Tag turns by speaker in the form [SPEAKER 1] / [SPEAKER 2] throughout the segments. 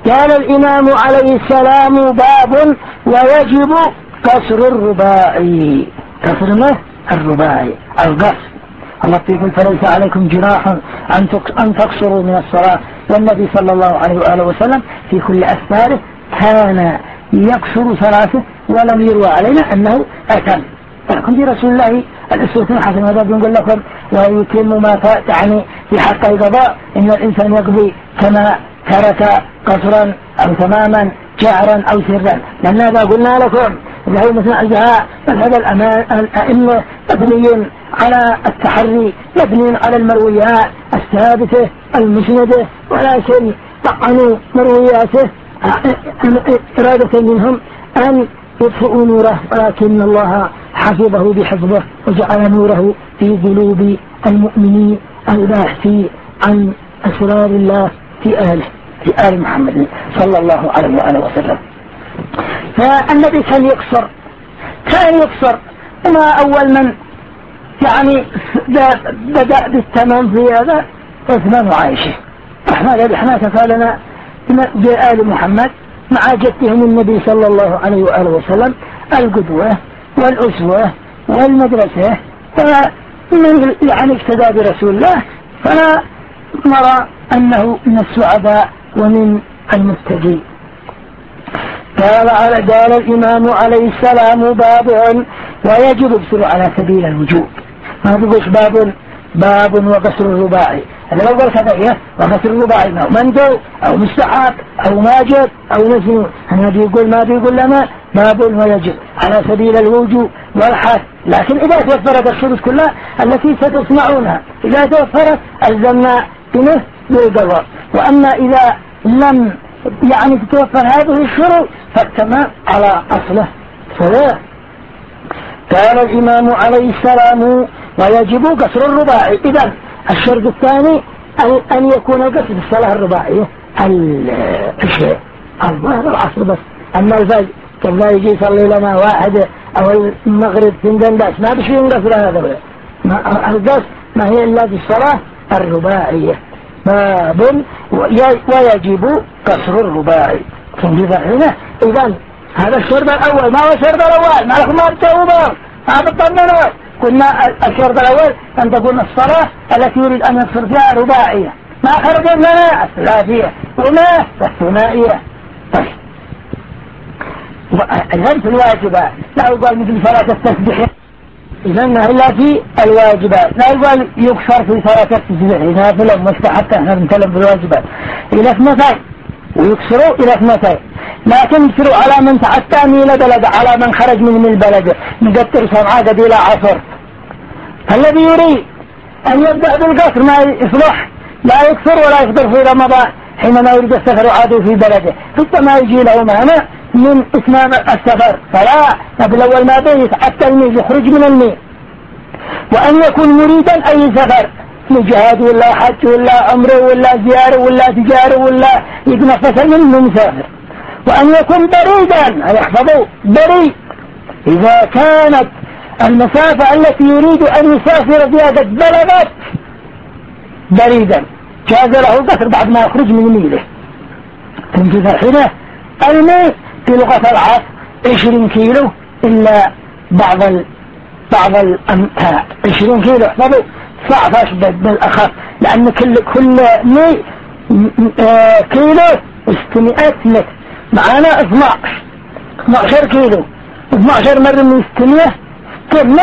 [SPEAKER 1] قال الإمام عليه السلام باب ويجب كسر الرباعي. كسر له الرباعي القصر. الله يقول فليس عليكم جناح أن تقصروا من الصلاة. والنبي صلى الله عليه وآله وسلم في كل أسفاره كان يقصر صلاته ولم يروى علينا أنه أتم. لكن في رسول الله الأسوة الحسنة هذا بنقول لكم ويتم ما يعني في حق القضاء إن الإنسان يقضي كما ترك قصرا أو تماما جهرا أو سرا. لأن هذا قلنا لكم اللي هو مثل الجهاء هذا الأئمة مبني على التحري مبني على المرويات الثابتة المسندة، ولكن طعنوا مروياته إرادة منهم أن يطفئوا نوره، ولكن الله حفظه بحفظه وجعل نوره في قلوب المؤمنين الباحثين عن أسرار الله في آل محمد صلى الله عليه وآله وسلم. فالنبي كان يقصر وما أول من يعني بدأ بالتمام في هذا عثمان وعائشة. احنا كفالنا بآل محمد مع جدهم النبي صلى الله عليه وآله وسلم القدوة والأسوة والمدرسة، فمن يعني اقتدى برسول الله فلا نرى أنه من السعداء ومن المهتدين. قال الإمام عليه السلام باب ويجب البصر على سبيل الوجوب. ما بقولش باب وقصر الرباعي. هذا لو قال كذا وقصر الرباعي مندوب أو مستحب أو ماجد أو نسي. أنا بيقول ما بيقول لنا باب ويجب على سبيل الوجوب والحث. لكن إذا توفرت الشروط كلها التي ستصنعونها إذا توفرت ألزمنا بنه بالقضاء. وأما إذا لم يعني تتوفر هذه الشروط فالتمام على أصله فلا. قال الإمام عليه السلام ويجب قصر الرباعي. إذن الشرط الثاني أن يكون قصر الصلاة الرباعية الشيء الظهر العصر بس. أما الفجر كذا يجي يصلي لنا واحد أو المغرب تندن بس ما بشي ينقصر هذا القصر ما هي إلا في الصلاة الرباعية. باب ويجب قصر الرباعي. إذن هذا الشرط الأول. ما هو الشرط الأول؟ ما لكم ما بتوبوا ما بتطمنوا. قلنا الشرط الأول أن تكون الصلاة التي يريد أن يقصر فيها رباعية ما خرج لنا الثلاثية وما الثنائية. طيب إذن في الواجبات لا يقال مثل صلاة التسبيح إذن إلا في الواجبات. لا يقال يكسر في صلاة التسبيح نافلة مستحب. احنا بنتكلم في الواجبات إلى اثنتين ويكسروا إلى اثنتين، لكن يكسروا على من تعتى من بلد على من خرج من البلد مقدر صنعاء قد إلى عصر. الذي يريد أن يبدأ بالقصر ما يصلح لا يكسر ولا يقدر في رمضان حينما يريد السفر عادوا في بلده حتى ما يجي له مانع من إتمام السفر. فلا قبل أول ما بيت حتى الميل يخرج من الميل. وأن يكون مريدا أي سفر مجاهد ولا حج ولا عمره ولا زيارة ولا تجارة ولا يتنفس منه مسافر. وأن يكون بريدا يحفظه بريد. إذا كانت المسافة التي يريد أن يسافر فيها قد بلغت بريدا جاز له القصر بعد ما يخرج من ميله. تنجز الحين الميل في لغة العصر 20 كيلو إلا بعض 20 كيلو احفظوا 19 بالأخف، لأن كل ميل كيلو 600 متر معانا 12 كيلو 12 مرة من 600 كم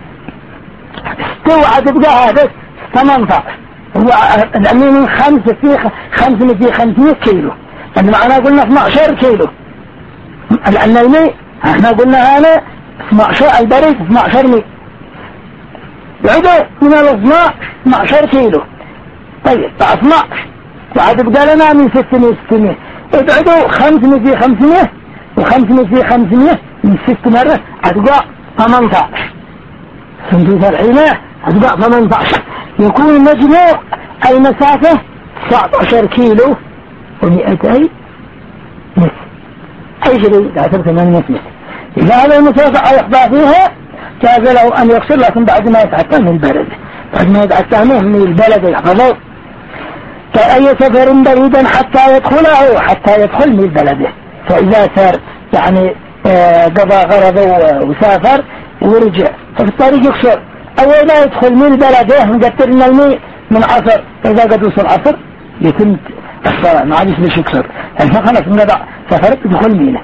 [SPEAKER 1] استوعى تبقى هذا 18 لأنه من 500 كيلو لأن معنا قلنا 12 كيلو. لأن المي احنا قلنا هنا 12 البريد 12 مي بعده من 12 كيلو. طيب 12 وعاد بقى لنا من 600 ابعدوا 500 و500 في 500 من 6 مرة هتبقى 18. فهمتوا الحين هتبقى 18 يكون مجموع المسافة 19 كيلو و200 متر أي شيء تعتبر 800 متر. إذا هذا المسافة يحضى فيها جاز له أن يقصر، لكن بعد ما يتعتم من البلد بعد ما يتعتم من البلد يحفظه. كأي سفر بعيدا حتى يدخله، حتى يدخل من بلده. فإذا سار يعني قضى غرضه وسافر ورجع ففي الطريق يقصر. أول ما يدخل من بلده مقدر إن المي من عصر، فإذا قد وصل عصر يتم الصلاة، ما عادش ليش يكسر، يعني خلاص انقطع سفرت يدخل مينه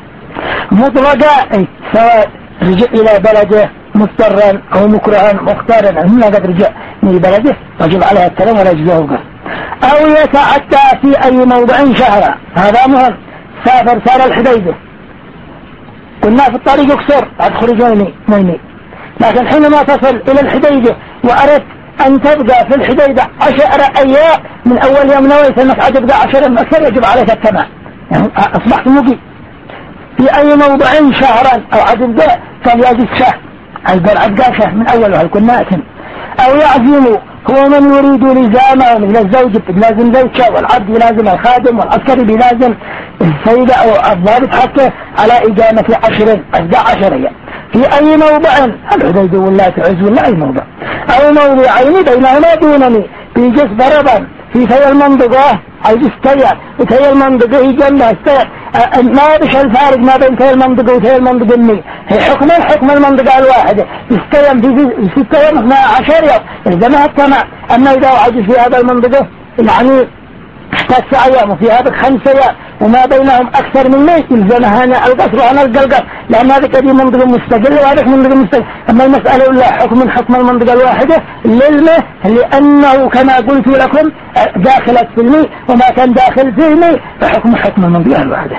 [SPEAKER 1] مطلقا، سواء رجع إلى بلده مضطرا أو مكرها مختارا، هنا قد رجع من بلده وجب عليها الكلام ولا يجزاه القصر. أو يتعدى في أي موضع شهرا، هذا مهم. سافر سار الحديدة، قلنا في الطريق يكسر بعد خروج ميمي، لكن حينما تصل إلى الحديدة وأردت أن تبقى في الحديدة 10 أيام من أول يوم نويت أنك تبقى 10 أكثر يجب عليك التمام، يعني أصبحت مقيم. في أي موضع شهرا أو عدد كان يجد شهر، البلعب قال شهر من أوله كنا أتم. أو يعزم هو من يريد لزامه، مثل الزوج لازم زوجة، والعبد لازم الخادم، والعسكري بلازم السيدة أو الضابط حتى على إقامة 10 أيام في أي موضع، الحديدة ولا تعز ولا أي موضع. أو موضعين بينهما دونني بيجس ضربا في تي المنطقة عايز استيع وتي المنطقة هي جنة استيع، ما بش الفارق ما بين تي المنطقة وتي المنطقة مني، هي حكم المنطقة الواحدة يستيم في 6 أيام 12 يوم إذا التمام. أما إذا عايز في هذا المنطقة يعني 9 أيام وفي هذا 5 أيام وما بينهم أكثر من ميت يلزمها أنا القصر وأنا القلقر، لأن هذه هذه منطقة مستقلة وهذه منطقة مستقلة. أما المسألة ولا حكم المنطقة الواحدة للمه، لأنه كما قلت لكم داخلت في المي وما كان داخل في المي فحكم المنطقة الواحدة.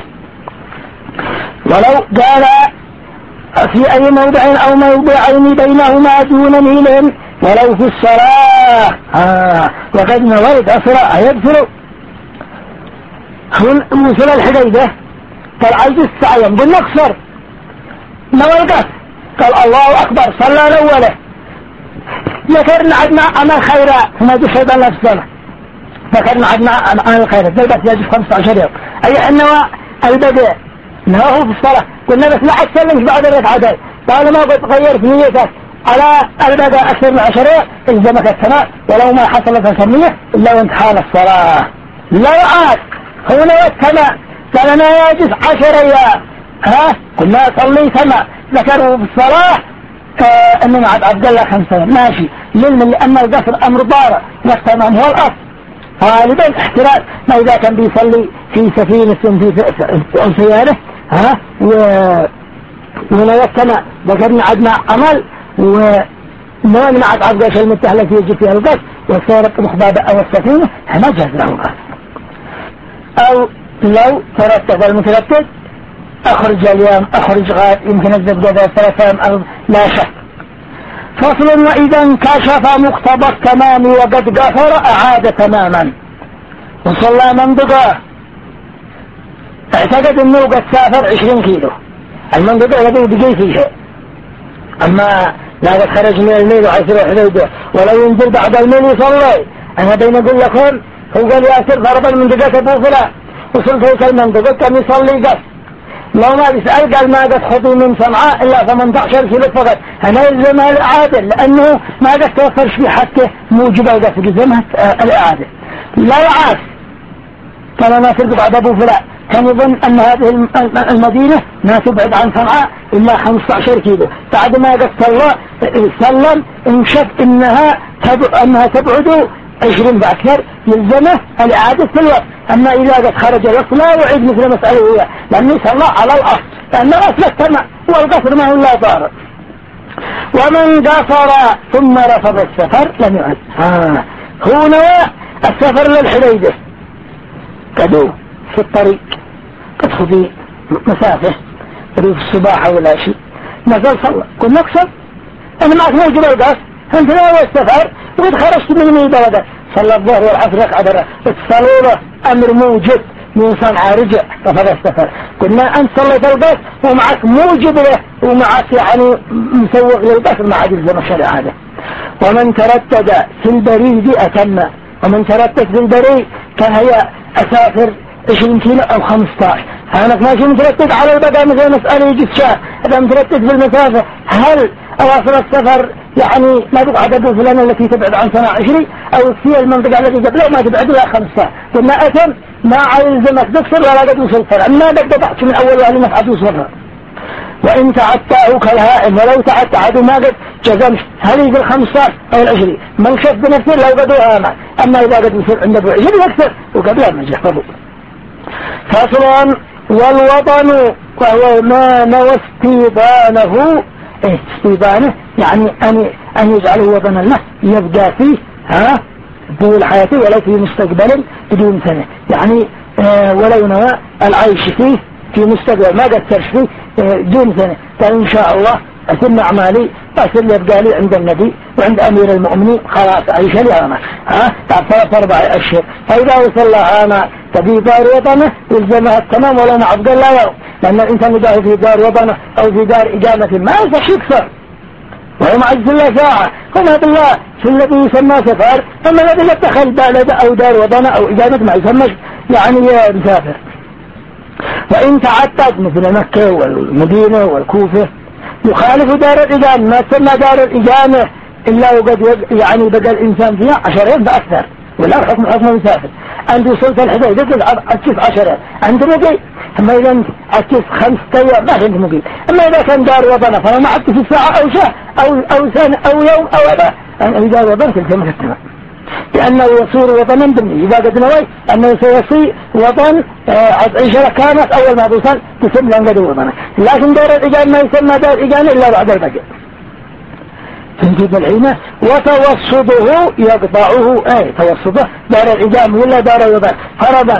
[SPEAKER 1] ولو قال في أي موضع أو موضعين بينهما دون ميل ولو في الصلاة وقد نورد أسرع يدفر وصل الحديدة قال عايز السعيم قلنا اكسر نورقت قال الله أكبر صلى الأولى ذكرنا عدنا عمل خيرا فما دي شيطان نفسنا ذكرنا عدنا عمل خيرا زي بس يجب 15 يوم أي أنه البدء نهاه في الصلاة قلنا بس لا أتسلمش بعد الركعتين قال ما قد تغير في نيتك على البدء أكثر من 10 إلزمك السماء ولو ما حصلت الكمية إلا وانتحال الصلاة لا يعاد هنا والسماء قال أنا يجب 10 أيام قلنا صلي سماء ذكروا في الصلاة أننا عبد الله 5 ماشي لأن القصر أمر ضارع والتمام هو الأصل غالبا احتراز ما إذا كان بيصلي في سفينة في سيارة ولا السماء ذكرنا عدنا عمل وما نعد عبد شيء المتهلة يجب فيها القصر وسيارة مخبابة أو السفينة ما جاز له القصر. أو لو ترتب المترتب أخرج اليوم أخرج غاد يمكن الزبدة 3 أيام أو لا شك. فصل وإذا انكشف مقتضى التمام وقد غفر أعاد تماما. وصلى منطقة اعتقد أنه قد سافر 20 كيلو المنطقة الذي بقي فيها أما لا قد خرج من الميل وعيسر حديده ولو ينزل بعد الميل يصلي. أنا بين أقول لكم هو قال ياسر ضرب المنطقة أبو فلان وصلت هيك المنطقة كان يصلي قص لو ما بيسأل قال ما قد خطوا من صنعاء إلا 18 كيلو فقط أنا يلزمها الإعادة لأنه ما قد توفرش في حتى موجبة قص يلزمها الإعادة لا يعاف. كان ناس بعد أبو فلان كان يظن أن هذه المدينة ما تبعد عن صنعاء إلا 15 كيلو بعد ما قد سلم انشف أنها تبعد 20 بأكثر يلزمه الإعادة في الوقت. أما إذا قد خرج الوقت لا يعيد مثل مسألة هي لأنه صلى على الأصل لأن الأصل التمام والقصر ما هو لا ضارر. ومن قصر ثم رفض السفر لم يعد. هو نوى السفر للحديدة كدو في الطريق قد خذي مسافة في الصباح ولا شيء نزل صلى قل نقصر أنا معك موجب القصر أنت نوى السفر وقد خرجت من بلدك صلى الظهر والعصر ركعة الصلاة أمر موجب من صنعاء رجع رفض السفر. قلنا أنت صليت القصر ومعك موجب له ومعك يعني مسوق للقصر مع جزء الشرع هذا. ومن تردد في البريد أتم. ومن تردد في البريد كان هي أسافر 20 كيلو أو 15 أنا ماشي متردد على البقاء مثل مسألة يجي الشهر هذا متردد في المسافة هل أواصل السفر يعني ما تبعد الفلانة التي تبعد عن سنة 20 أو في المنطقة التي قبلها ما تبعد لها 5 ثم أتم ما يلزمك تكسر ولا قد وصلت ما قد من أول وهل ما تعد وصلها. وإن تعدته كالهائم ولو تعدت عدو ما قد جزمت هل في 15 أو 20 من شف بنفسه لو قد آمن. أما إذا قد وصل عند 20 يكسر وقبلها ما يحفظه. فصلا والوطن وهو ما نوى استيطانه استيطانه يعني أن يجعله وطنا له يبقى فيه طول حياته ولو في مستقبل بدون سنة يعني ولو نوى العيش فيه في مستقبل ما قد فيه دون سنة فإن شاء الله أتم أعمالي أسل يبقى لي عند النبي وعند أمير المؤمنين خلاص عيش لي أنا بعد 3-4 أشهر. فإذا وصل لها أنا تبي دار وطنه يلزمها التمام ولا نعبد الله يوم لأن الإنسان يدعو في دار وطنه أو في دار إقامة ما يصح يكسر وهو معز الله ساعة فما بالله في الذي يسمى سفر أما الذي يتخل بلد أو دار وطنه أو إقامة ما يسمى يعني مسافر. وإن تعدد مثل مكة والمدينة والكوفة يخالف دار الإقامة ما تسمى دار الإقامة إلا وقد يعني بدأ الإنسان فيها 10 يوم بأكثر ولا حكم مسافر. أنت وصلت الحدود أكيف 10 أنت مقيم. أما إذا أنت أكيف 5 أيام ما أنت مقيم. أما إذا كان دار وطنه فما عدت في ساعة أو شهر أو سنة أو يوم أو أبا أن دار وطن تلزمك التمام لأنه يصير وطنا ضمني. إذا قد نوي أنه سيصير وطن 10 كانت أول ما توصل تسمى لنقد وطنه. لكن دار الإقامة ما يسمى دار الإقامة إلا بعد البقاء. تنجد العينة وتوسطه يقطعه توسطه دار الإقامة ولا دار الوطن. فرضا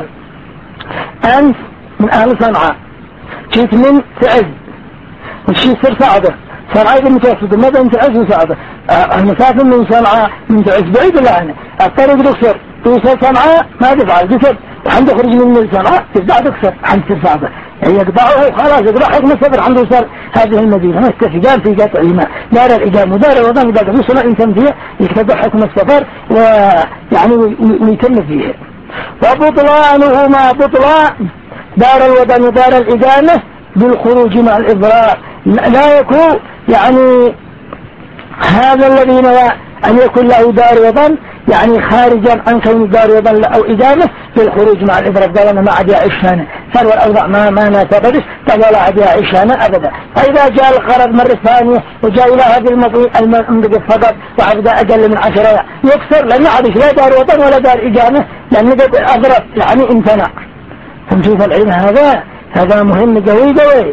[SPEAKER 1] أنت من أهل صنعاء جيت من تعز والشيء يصير صعبة صنعاء المتوسط ماذا انت تعز وصعبة المسافة من صنعاء من تعز بعيد الآن الطريق تكسر توصل صنعاء ما تفعل تكسر وحمد يخرج من صنعاء تبدأ تكسر حمد تصير صعبة يعني يقطعه خلاص يقطع حكم السفر حمد يوصل هذه المدينة ما استفقان في قطع الماء دار الإقامة ودار الوطن إذا قد وصل إنسان فيها يكتب حكم السفر ويعني ويتم فيها. وبطلانه ما بطلان دار الوطن ودار الإقامة بالخروج مع الإضرار لا يكون يعني هذا الذي نوى أن يكون له دار وطن يعني خارجا عن كون دار وطن أو إقامة بالخروج مع الإضرار دارنا ما عاد يعيش هنا فالو الأوضاع ما نتبدش ولا عاد يعيش هنا أبدا. فإذا جاء الغرض مرة ثانية وجاء إلى هذه المنطقة فقط وعبد أقل من 10 يكسر لأنه عادش لا دار وطن ولا دار إقامة لأنه أضرب يعني امتنع. فنشوف العلم هذا مهم قوي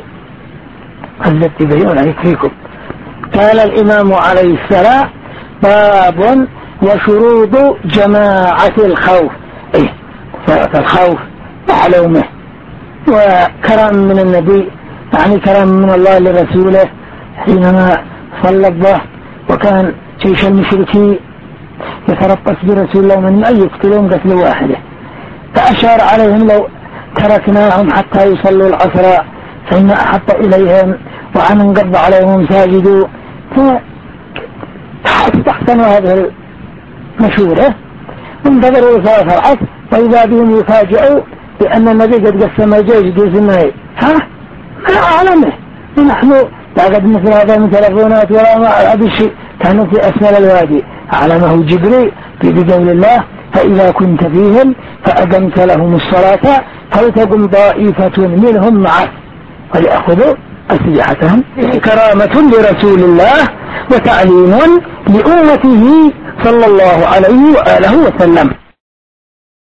[SPEAKER 1] التي بيون عليكم. قال الإمام عليه السلام باب وشروط جماعة الخوف فالخوف معلومه وكرم من النبي يعني كرم من الله لرسوله حينما صلى به وكان جيش المشركين يتربص برسول الله من أن يقتلون قتل واحدة فأشار عليهم لو تركناهم حتى يصلوا العصر فإن أحب إليهم وعن انقض عليهم ساجدوا فاستحسنوا هذه المشورة انتظروا صلاة العصر وإذا بهم يفاجئوا بأن النبي قد قسم الجيش قسمه ما أعلمه نحن لا قد مثل هذا من تلفونات ولا ما هذا الشيء كانوا في أسفل الوادي علمه جبريل بقول الله فإذا كنت فيهم فأقمت لهم الصلاة فلتقم طائفة منهم معك وليأخذوا أسلحتهم كرامة لرسول الله وتعليم لأمته صلى الله عليه وآله وسلم.